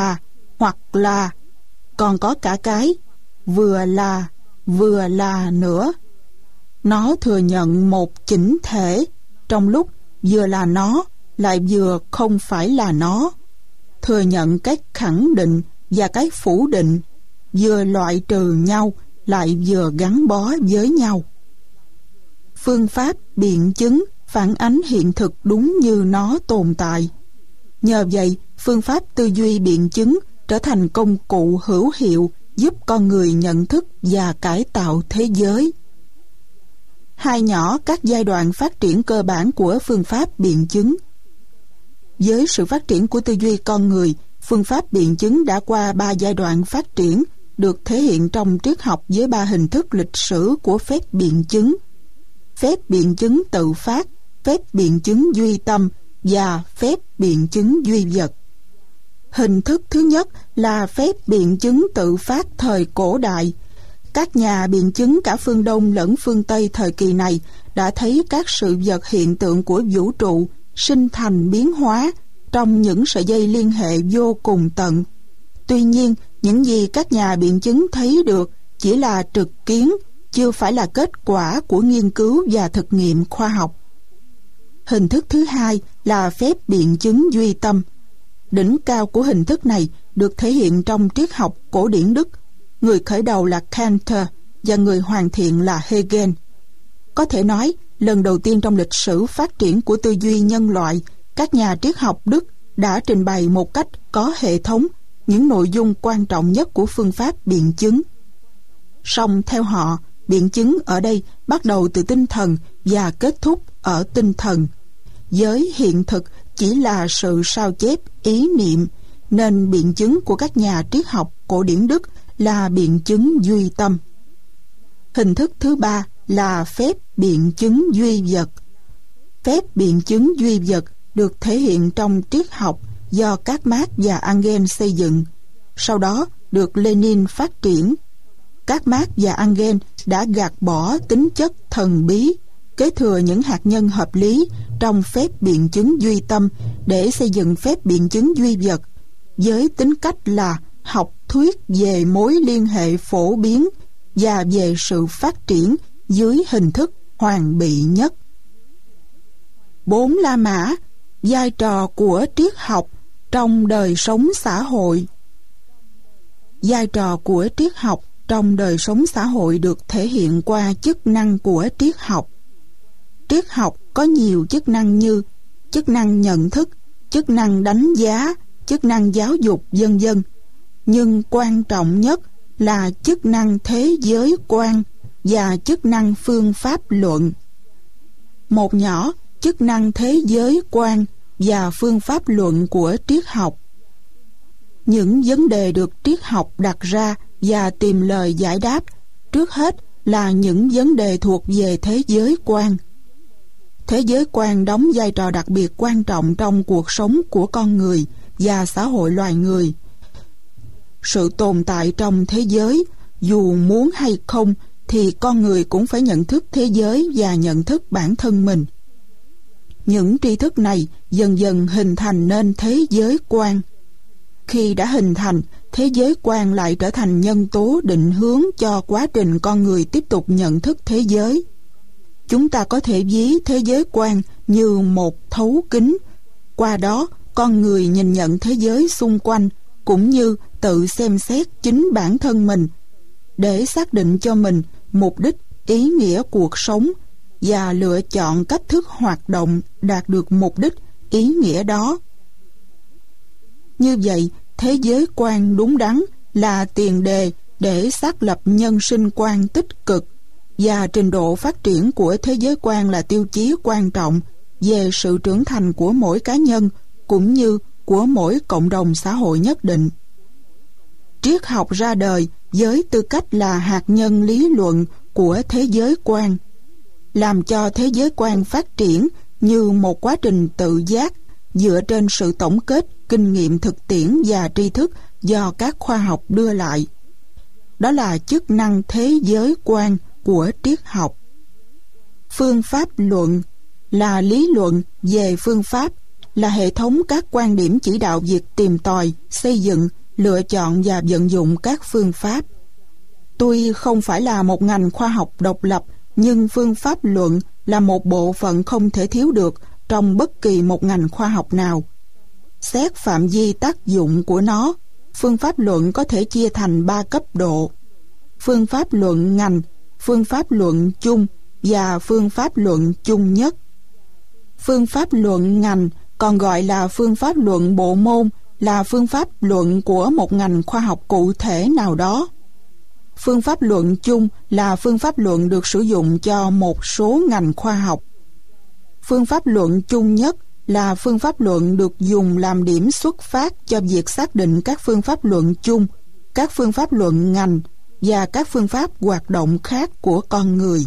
là còn có cả cái vừa là nữa. Nó thừa nhận một chỉnh thể trong lúc vừa là nó lại vừa không phải là nó. Thừa nhận cái khẳng định và cái phủ định, vừa loại trừ nhau lại vừa gắn bó với nhau. Phương pháp biện chứng phản ánh hiện thực đúng như nó tồn tại. Nhờ vậy, phương pháp tư duy biện chứng trở thành công cụ hữu hiệu giúp con người nhận thức và cải tạo thế giới. Hai nhỏ, các giai đoạn phát triển cơ bản của phương pháp biện chứng. Với sự phát triển của tư duy con người, phương pháp biện chứng đã qua 3 giai đoạn phát triển, được thể hiện trong triết học với 3 hình thức lịch sử của phép biện chứng: phép biện chứng tự phát, phép biện chứng duy tâm và phép biện chứng duy vật. Hình thức thứ nhất là phép biện chứng tự phát thời cổ đại. Các nhà biện chứng cả phương Đông lẫn phương Tây thời kỳ này đã thấy các sự vật hiện tượng của vũ trụ sinh thành biến hóa trong những sợi dây liên hệ vô cùng tận. Tuy nhiên, những gì các nhà biện chứng thấy được chỉ là trực kiến, chưa phải là kết quả của nghiên cứu và thực nghiệm khoa học. Hình thức thứ hai là phép biện chứng duy tâm. Đỉnh cao của hình thức này được thể hiện trong triết học cổ điển Đức. Người khởi đầu là Kant và người hoàn thiện là Hegel. Có thể nói, lần đầu tiên trong lịch sử phát triển của tư duy nhân loại, các nhà triết học Đức đã trình bày một cách có hệ thống những nội dung quan trọng nhất của phương pháp biện chứng. Song theo họ, biện chứng ở đây bắt đầu từ tinh thần và kết thúc ở tinh thần. Giới hiện thực chỉ là sự sao chép ý niệm, nên biện chứng của các nhà triết học cổ điển Đức là biện chứng duy tâm. Hình thức thứ ba là phép biện chứng duy vật. Phép biện chứng duy vật được thể hiện trong triết học do các Marx và Engels xây dựng, sau đó được Lenin phát triển. Các Marx và Engels đã gạt bỏ tính chất thần bí, kế thừa những hạt nhân hợp lý trong phép biện chứng duy tâm để xây dựng phép biện chứng duy vật, với tính cách là học thuyết về mối liên hệ phổ biến và về sự phát triển dưới hình thức hoàn bị nhất. 4 La Mã, vai trò của triết học trong đời sống xã hội. Vai trò của triết học trong đời sống xã hội được thể hiện qua chức năng của triết học. Triết học có nhiều chức năng như chức năng nhận thức, chức năng đánh giá, chức năng giáo dục, vân vân. Nhưng quan trọng nhất là chức năng thế giới quan và chức năng phương pháp luận. Một nhỏ, chức năng thế giới quan và phương pháp luận của triết học. Những vấn đề được triết học đặt ra và tìm lời giải đáp trước hết là những vấn đề thuộc về thế giới quan. Thế giới quan đóng vai trò đặc biệt quan trọng trong cuộc sống của con người và xã hội loài người. Sự tồn tại trong thế giới, dù muốn hay không, thì con người cũng phải nhận thức thế giới và nhận thức bản thân mình. Những tri thức này dần dần hình thành nên thế giới quan. Khi đã hình thành, thế giới quan lại trở thành nhân tố định hướng cho quá trình con người tiếp tục nhận thức thế giới. Chúng ta có thể ví thế giới quan như một thấu kính. Qua đó, con người nhìn nhận thế giới xung quanh cũng như tự xem xét chính bản thân mình để xác định cho mình mục đích, ý nghĩa cuộc sống và lựa chọn cách thức hoạt động đạt được mục đích, ý nghĩa đó. Như vậy, thế giới quan đúng đắn là tiền đề để xác lập nhân sinh quan tích cực, và trình độ phát triển của thế giới quan là tiêu chí quan trọng về sự trưởng thành của mỗi cá nhân cũng như của mỗi cộng đồng xã hội nhất định. Triết học ra đời với tư cách là hạt nhân lý luận của thế giới quan, làm cho thế giới quan phát triển như một quá trình tự giác dựa trên sự tổng kết kinh nghiệm thực tiễn và tri thức do các khoa học đưa lại. Đó là chức năng thế giới quan của triết học. Phương pháp luận là lý luận về phương pháp, là hệ thống các quan điểm chỉ đạo việc tìm tòi, xây dựng, lựa chọn và vận dụng các phương pháp. Tuy không phải là một ngành khoa học độc lập, nhưng phương pháp luận là một bộ phận không thể thiếu được trong bất kỳ một ngành khoa học nào. Xét phạm vi tác dụng của nó, phương pháp luận có thể chia thành 3 cấp độ: phương pháp luận ngành, phương pháp luận chung và phương pháp luận chung nhất. Phương pháp luận ngành, còn gọi là phương pháp luận bộ môn, là phương pháp luận của một ngành khoa học cụ thể nào đó. Phương pháp luận chung là phương pháp luận được sử dụng cho một số ngành khoa học. Phương pháp luận chung nhất là phương pháp luận được dùng làm điểm xuất phát cho việc xác định các phương pháp luận chung, các phương pháp luận ngành và các phương pháp hoạt động khác của con người.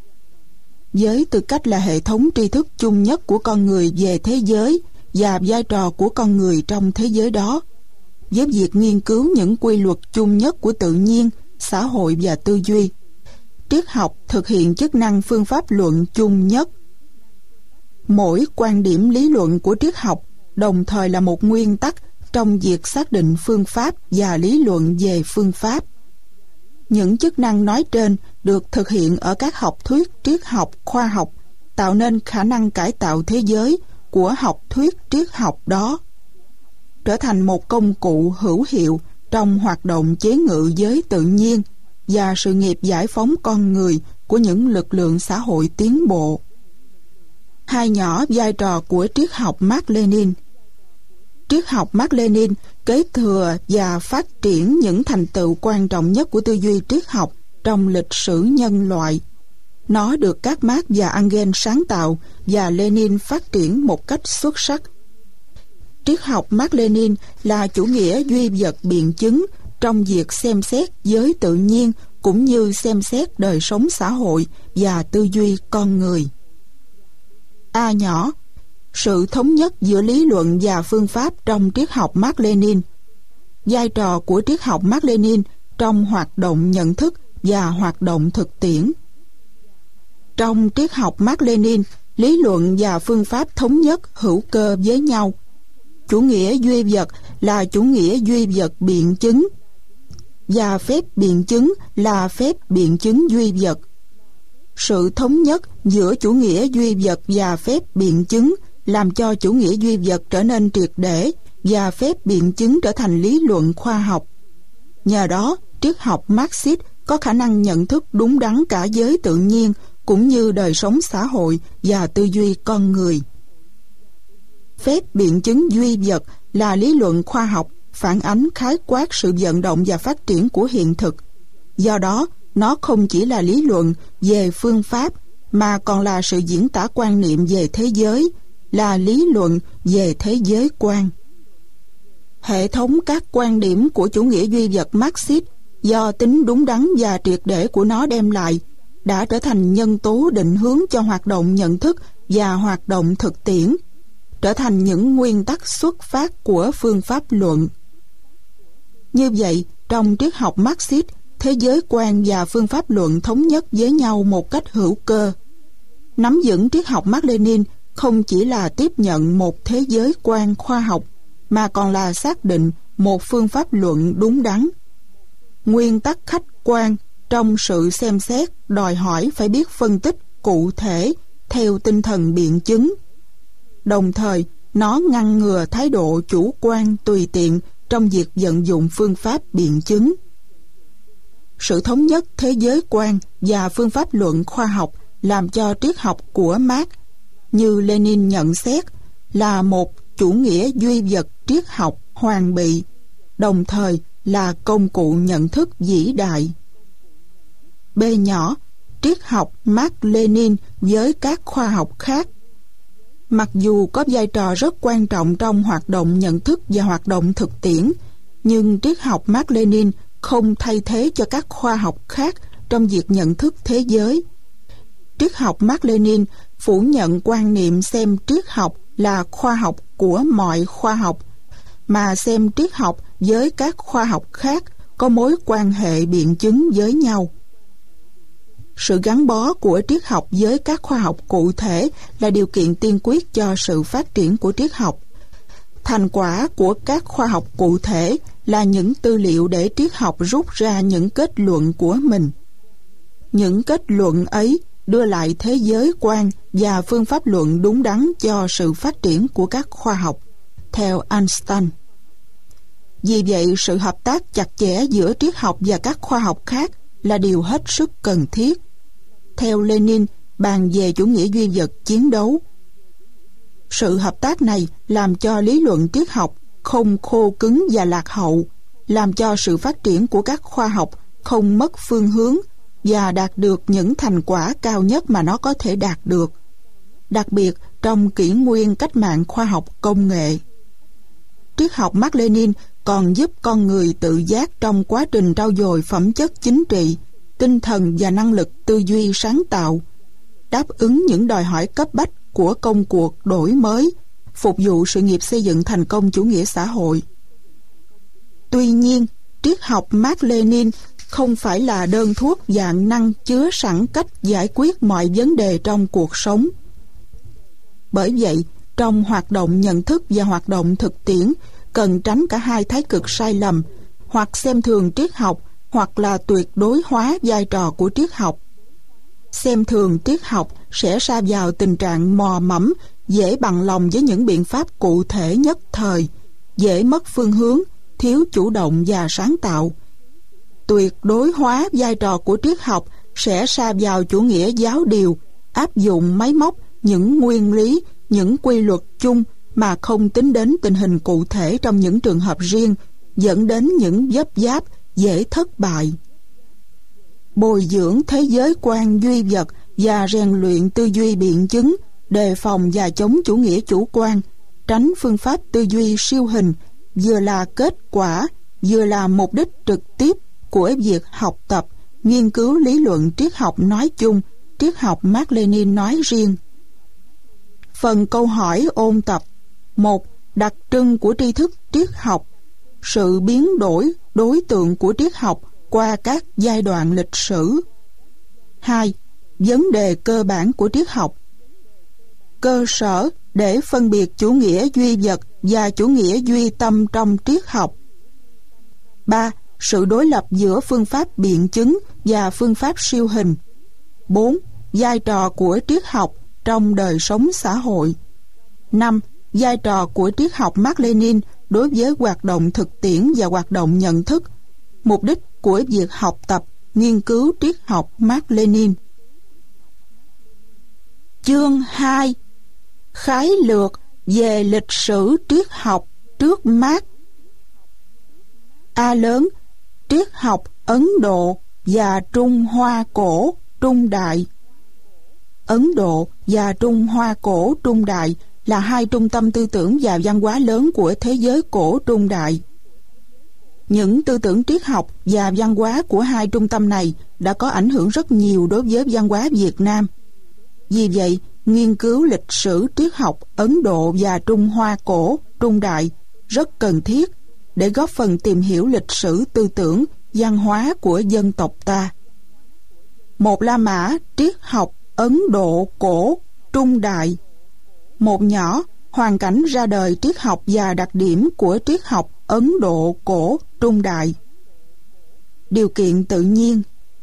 Với tư cách là hệ thống tri thức chung nhất của con người về thế giới và vai trò của con người trong thế giới đó, với việc nghiên cứu những quy luật chung nhất của tự nhiên, xã hội và tư duy, triết học thực hiện chức năng phương pháp luận chung nhất. Mỗi quan điểm lý luận của triết học đồng thời là một nguyên tắc trong việc xác định phương pháp và lý luận về phương pháp. Những chức năng nói trên được thực hiện ở các học thuyết triết học khoa học, tạo nên khả năng cải tạo thế giới của học thuyết triết học đó, trở thành một công cụ hữu hiệu trong hoạt động chế ngự giới tự nhiên và sự nghiệp giải phóng con người của những lực lượng xã hội tiến bộ. Hai nhỏ vai trò của triết học Mác-Lênin. Triết học Mác-Lênin kế thừa và phát triển những thành tựu quan trọng nhất của tư duy triết học trong lịch sử nhân loại. Nó được các Marx và Engels sáng tạo và Lenin phát triển một cách xuất sắc. Triết học Mác Lênin là chủ nghĩa duy vật biện chứng trong việc xem xét giới tự nhiên cũng như xem xét đời sống xã hội và tư duy con người. A nhỏ, sự thống nhất giữa lý luận và phương pháp trong triết học Mác Lênin. Vai trò của triết học Mác Lênin trong hoạt động nhận thức và hoạt động thực tiễn. Trong triết học Mác Lênin, lý luận và phương pháp thống nhất hữu cơ với nhau. Chủ nghĩa duy vật là chủ nghĩa duy vật biện chứng, và phép biện chứng là phép biện chứng duy vật. Sự thống nhất giữa chủ nghĩa duy vật và phép biện chứng làm cho chủ nghĩa duy vật trở nên triệt để và phép biện chứng trở thành lý luận khoa học. Nhờ đó, triết học Marxist có khả năng nhận thức đúng đắn cả giới tự nhiên cũng như đời sống xã hội và tư duy con người. Phép biện chứng duy vật là lý luận khoa học phản ánh khái quát sự vận động và phát triển của hiện thực. Do đó, nó không chỉ là lý luận về phương pháp mà còn là sự diễn tả quan niệm về thế giới, là lý luận về thế giới quan. Hệ thống các quan điểm của chủ nghĩa duy vật Marxist do tính đúng đắn và triệt để của nó đem lại đã trở thành nhân tố định hướng cho hoạt động nhận thức và hoạt động thực tiễn, trở thành những nguyên tắc xuất phát của phương pháp luận. Như vậy, trong triết học Marxist, thế giới quan và phương pháp luận thống nhất với nhau một cách hữu cơ. Nắm vững triết học Mác Lênin không chỉ là tiếp nhận một thế giới quan khoa học, mà còn là xác định một phương pháp luận đúng đắn. Nguyên tắc khách quan trong sự xem xét đòi hỏi phải biết phân tích cụ thể theo tinh thần biện chứng. Đồng thời, nó ngăn ngừa thái độ chủ quan tùy tiện trong việc vận dụng phương pháp biện chứng. Sự thống nhất thế giới quan và phương pháp luận khoa học làm cho triết học của Marx, như Lenin nhận xét, là một chủ nghĩa duy vật triết học hoàn bị, đồng thời là công cụ nhận thức vĩ đại. B nhỏ, triết học Mác Lênin với các khoa học khác. Mặc dù có vai trò rất quan trọng trong hoạt động nhận thức và hoạt động thực tiễn, nhưng triết học Mác Lênin không thay thế cho các khoa học khác trong việc nhận thức thế giới. Triết học Mác Lênin phủ nhận quan niệm xem triết học là khoa học của mọi khoa học, mà xem triết học với các khoa học khác có mối quan hệ biện chứng với nhau. Sự gắn bó của triết học với các khoa học cụ thể là điều kiện tiên quyết cho sự phát triển của triết học. Thành quả của các khoa học cụ thể là những tư liệu để triết học rút ra những kết luận của mình. Những kết luận ấy đưa lại thế giới quan và phương pháp luận đúng đắn cho sự phát triển của các khoa học, theo Einstein. Vì vậy, sự hợp tác chặt chẽ giữa triết học và các khoa học khác là điều hết sức cần thiết. Theo Lenin, bàn về chủ nghĩa duy vật chiến đấu. Sự hợp tác này làm cho lý luận triết học không khô cứng và lạc hậu, làm cho sự phát triển của các khoa học không mất phương hướng và đạt được những thành quả cao nhất mà nó có thể đạt được, đặc biệt trong kỷ nguyên cách mạng khoa học công nghệ. Triết học Mác Lênin còn giúp con người tự giác trong quá trình trau dồi phẩm chất chính trị, tinh thần và năng lực tư duy sáng tạo, đáp ứng những đòi hỏi cấp bách của công cuộc đổi mới, phục vụ sự nghiệp xây dựng thành công chủ nghĩa xã hội. Tuy nhiên, triết học Mác Lênin không phải là đơn thuốc vạn năng chứa sẵn cách giải quyết mọi vấn đề trong cuộc sống. Bởi vậy, trong hoạt động nhận thức và hoạt động thực tiễn, cần tránh cả hai thái cực sai lầm, hoặc xem thường triết học, hoặc là tuyệt đối hóa vai trò của triết học. Xem thường triết học sẽ sa vào tình trạng mò mẫm, dễ bằng lòng với những biện pháp cụ thể nhất thời, dễ mất phương hướng, thiếu chủ động và sáng tạo. Tuyệt đối hóa vai trò của triết học sẽ sa vào chủ nghĩa giáo điều, áp dụng máy móc những nguyên lý, những quy luật chung mà không tính đến tình hình cụ thể trong những trường hợp riêng, dẫn đến những vấp váp dễ thất bại. Bồi dưỡng thế giới quan duy vật và rèn luyện tư duy biện chứng, đề phòng và chống chủ nghĩa chủ quan tránh phương pháp tư duy siêu hình vừa là kết quả, vừa là mục đích trực tiếp của việc học tập, nghiên cứu lý luận triết học nói chung, triết học Mác Lênin nói riêng. Phần câu hỏi ôn tập: 1. Đặc trưng của tri thức triết học, sự biến đổi đối tượng của triết học qua các giai đoạn lịch sử. 2. Vấn đề cơ bản của triết học, cơ sở để phân biệt chủ nghĩa duy vật và chủ nghĩa duy tâm trong triết học. 3. Sự đối lập giữa phương pháp biện chứng và phương pháp siêu hình. 4. Vai trò của triết học trong đời sống xã hội. 5. Vai trò của triết học Mác Lênin đối với hoạt động thực tiễn và hoạt động nhận thức. Mục đích của việc học tập, nghiên cứu triết học Mác Lênin. Chương 2. Khái lược về lịch sử triết học trước Mác. A lớn: triết học Ấn Độ và Trung Hoa cổ trung đại. Ấn Độ và Trung Hoa cổ trung đại là hai trung tâm tư tưởng và văn hóa lớn của thế giới cổ trung đại. Những tư tưởng triết học và văn hóa của hai trung tâm này đã có ảnh hưởng rất nhiều đối với văn hóa Việt Nam. Vì vậy, nghiên cứu lịch sử triết học Ấn Độ và Trung Hoa cổ trung đại rất cần thiết để góp phần tìm hiểu lịch sử tư tưởng, văn hóa của dân tộc ta. Một La Mã triết học Ấn Độ cổ trung đại. Một nhỏ: hoàn cảnh ra đời triết học và đặc điểm của triết học Ấn Độ cổ trung đại. Điều kiện tự nhiên.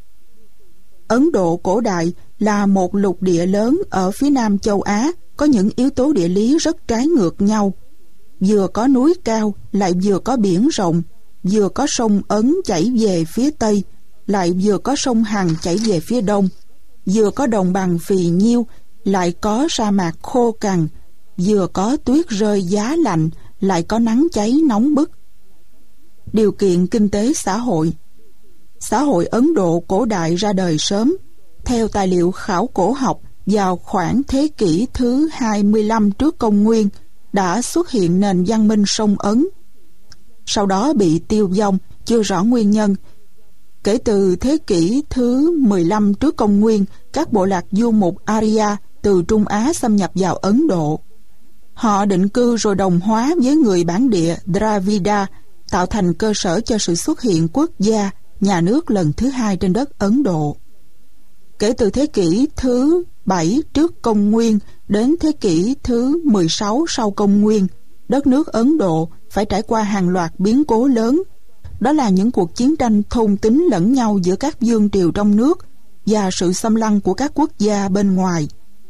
Ấn Độ cổ đại là một lục địa lớn ở phía nam châu Á, có những yếu tố địa lý rất trái ngược nhau. Vừa có núi cao, lại vừa có biển rộng, vừa có sông Ấn chảy về phía tây, lại vừa có sông Hằng chảy về phía đông, vừa có đồng bằng phì nhiêu, lại có sa mạc khô cằn, vừa có tuyết rơi giá lạnh, lại có nắng cháy nóng bức. Điều kiện kinh tế xã hội. Xã hội Ấn Độ cổ đại ra đời sớm. Theo tài liệu khảo cổ học, vào khoảng thế kỷ thứ 25 trước công nguyên đã xuất hiện nền văn minh sông Ấn. Sau đó bị tiêu vong, chưa rõ nguyên nhân. Kể từ thế kỷ thứ 15 trước công nguyên, các bộ lạc du mục Arya từ Trung Á xâm nhập vào Ấn Độ. Họ định cư rồi đồng hóa với người bản địa Dravida, tạo thành cơ sở cho sự xuất hiện quốc gia, nhà nước lần thứ hai trên đất Ấn Độ. Kể từ thế kỷ thứ 7 trước công nguyên đến thế kỷ thứ 16 sau công nguyên, đất nước Ấn Độ phải trải qua hàng loạt biến cố lớn. Đó là những cuộc chiến tranh thôn tính lẫn nhau giữa các vương triều trong nước và sự xâm lăng của các quốc gia bên ngoài.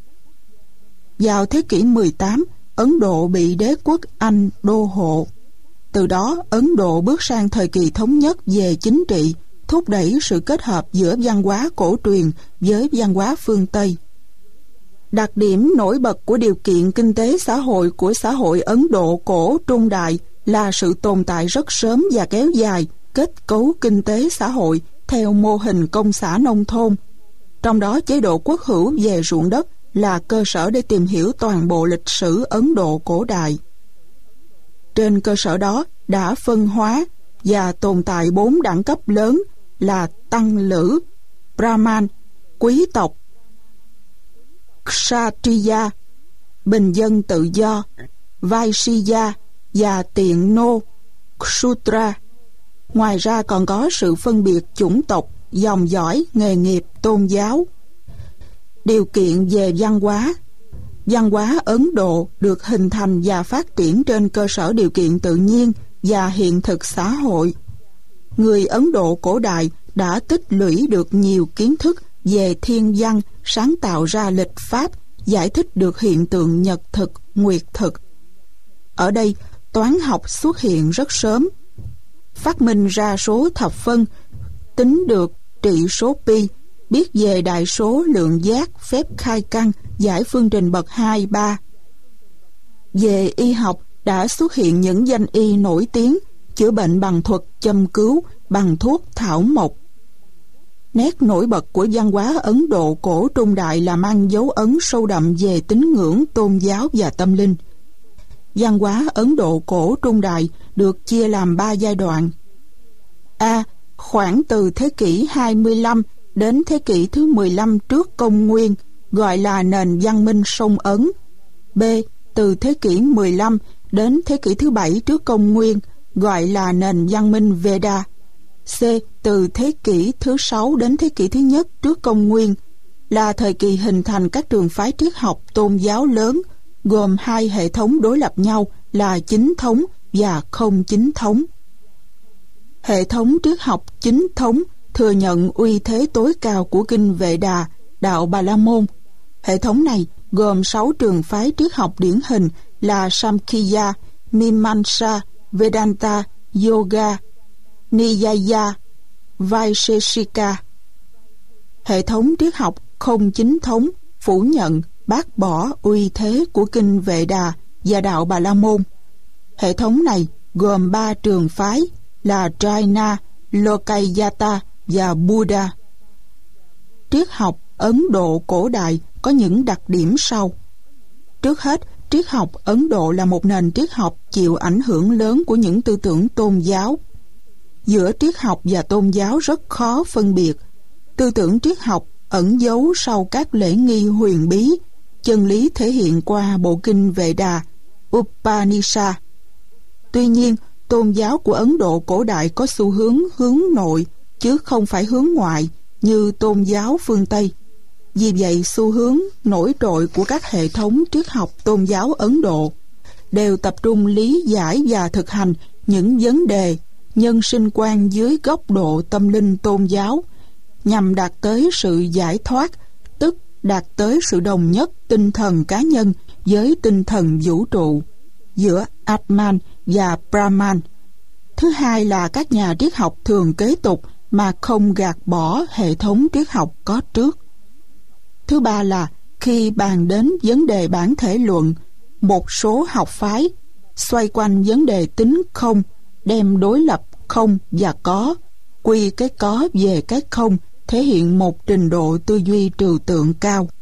Vào thế kỷ 18, Ấn Độ bị đế quốc Anh đô hộ. Từ đó, Ấn Độ bước sang thời kỳ thống nhất về chính trị, thúc đẩy sự kết hợp giữa văn hóa cổ truyền với văn hóa phương Tây. Đặc điểm nổi bật của điều kiện kinh tế xã hội của xã hội Ấn Độ cổ trung đại là sự tồn tại rất sớm và kéo dài kết cấu kinh tế xã hội theo mô hình công xã nông thôn. Trong đó chế độ quốc hữu về ruộng đất là cơ sở để tìm hiểu toàn bộ lịch sử Ấn Độ cổ đại. Trên cơ sở đó đã phân hóa và tồn tại 4 đẳng cấp lớn là tăng lữ, Brahman, quý tộc, Kshatriya, bình dân tự do, Vaishya và tiện nô, Kshutra. Ngoài ra còn có sự phân biệt chủng tộc, dòng dõi, nghề nghiệp, tôn giáo. Điều kiện về văn hóa. Văn hóa Ấn Độ được hình thành và phát triển trên cơ sở điều kiện tự nhiên và hiện thực xã hội. Người Ấn Độ cổ đại đã tích lũy được nhiều kiến thức về thiên văn, sáng tạo ra lịch pháp, giải thích được hiện tượng nhật thực, nguyệt thực. Ở đây, toán học xuất hiện rất sớm. Phát minh ra số thập phân, tính được trị số pi, biết về đại số lượng giác, phép khai căn, giải phương trình bậc 2, 3. Về y học đã xuất hiện những danh y nổi tiếng, chữa bệnh bằng thuật châm cứu, bằng thuốc thảo mộc. Nét nổi bật của văn hóa Ấn Độ cổ trung đại là mang dấu ấn sâu đậm về tín ngưỡng, tôn giáo và tâm linh. Văn hóa Ấn Độ cổ trung đại được chia làm 3 giai đoạn. A. Khoảng từ thế kỷ 25 đến thế kỷ thứ 15 trước công nguyên, gọi là nền văn minh sông Ấn. B. Từ thế kỷ 15 đến thế kỷ thứ 7 trước công nguyên, gọi là nền văn minh Veda. C. Từ thế kỷ thứ 6 đến thế kỷ thứ nhất trước công nguyên, là thời kỳ hình thành các trường phái triết học tôn giáo lớn, gồm 2 hệ thống đối lập nhau là chính thống và không chính thống. Hệ thống triết học chính thống thừa nhận uy thế tối cao của kinh Vệ Đà, đạo Bà La Môn. Hệ thống này gồm 6 trường phái triết học điển hình là Samkhya, Mimamsa, Vedanta, Yoga, Nyaya, Vaisheshika. Hệ thống triết học không chính thống phủ nhận, bác bỏ uy thế của kinh Vệ Đà và đạo Bà La Môn. Hệ thống này gồm 3 trường phái là Jaina, Lokayata và Buddha. Triết học Ấn Độ cổ đại có những đặc điểm sau. Trước hết, triết học Ấn Độ là một nền triết học chịu ảnh hưởng lớn của những tư tưởng tôn giáo. Giữa triết học và tôn giáo rất khó phân biệt. Tư tưởng triết học ẩn giấu sau các lễ nghi huyền bí, chân lý thể hiện qua bộ kinh Vệ Đà, Upanishad. Tuy nhiên, tôn giáo của Ấn Độ cổ đại có xu hướng nội, chứ không phải hướng ngoại như tôn giáo phương Tây. Vì vậy, xu hướng nổi trội của các hệ thống triết học tôn giáo Ấn Độ đều tập trung lý giải và thực hành những vấn đề nhân sinh quan dưới góc độ tâm linh tôn giáo, nhằm đạt tới sự giải thoát, tức đạt tới sự đồng nhất tinh thần cá nhân với tinh thần vũ trụ, giữa Atman và Brahman. Thứ hai là các nhà triết học thường kế tục mà không gạt bỏ hệ thống triết học có trước. Thứ ba là khi bàn đến vấn đề bản thể luận, một số học phái xoay quanh vấn đề tính không, đem đối lập không và có, quy cái có về cái không, thể hiện một trình độ tư duy trừu tượng cao.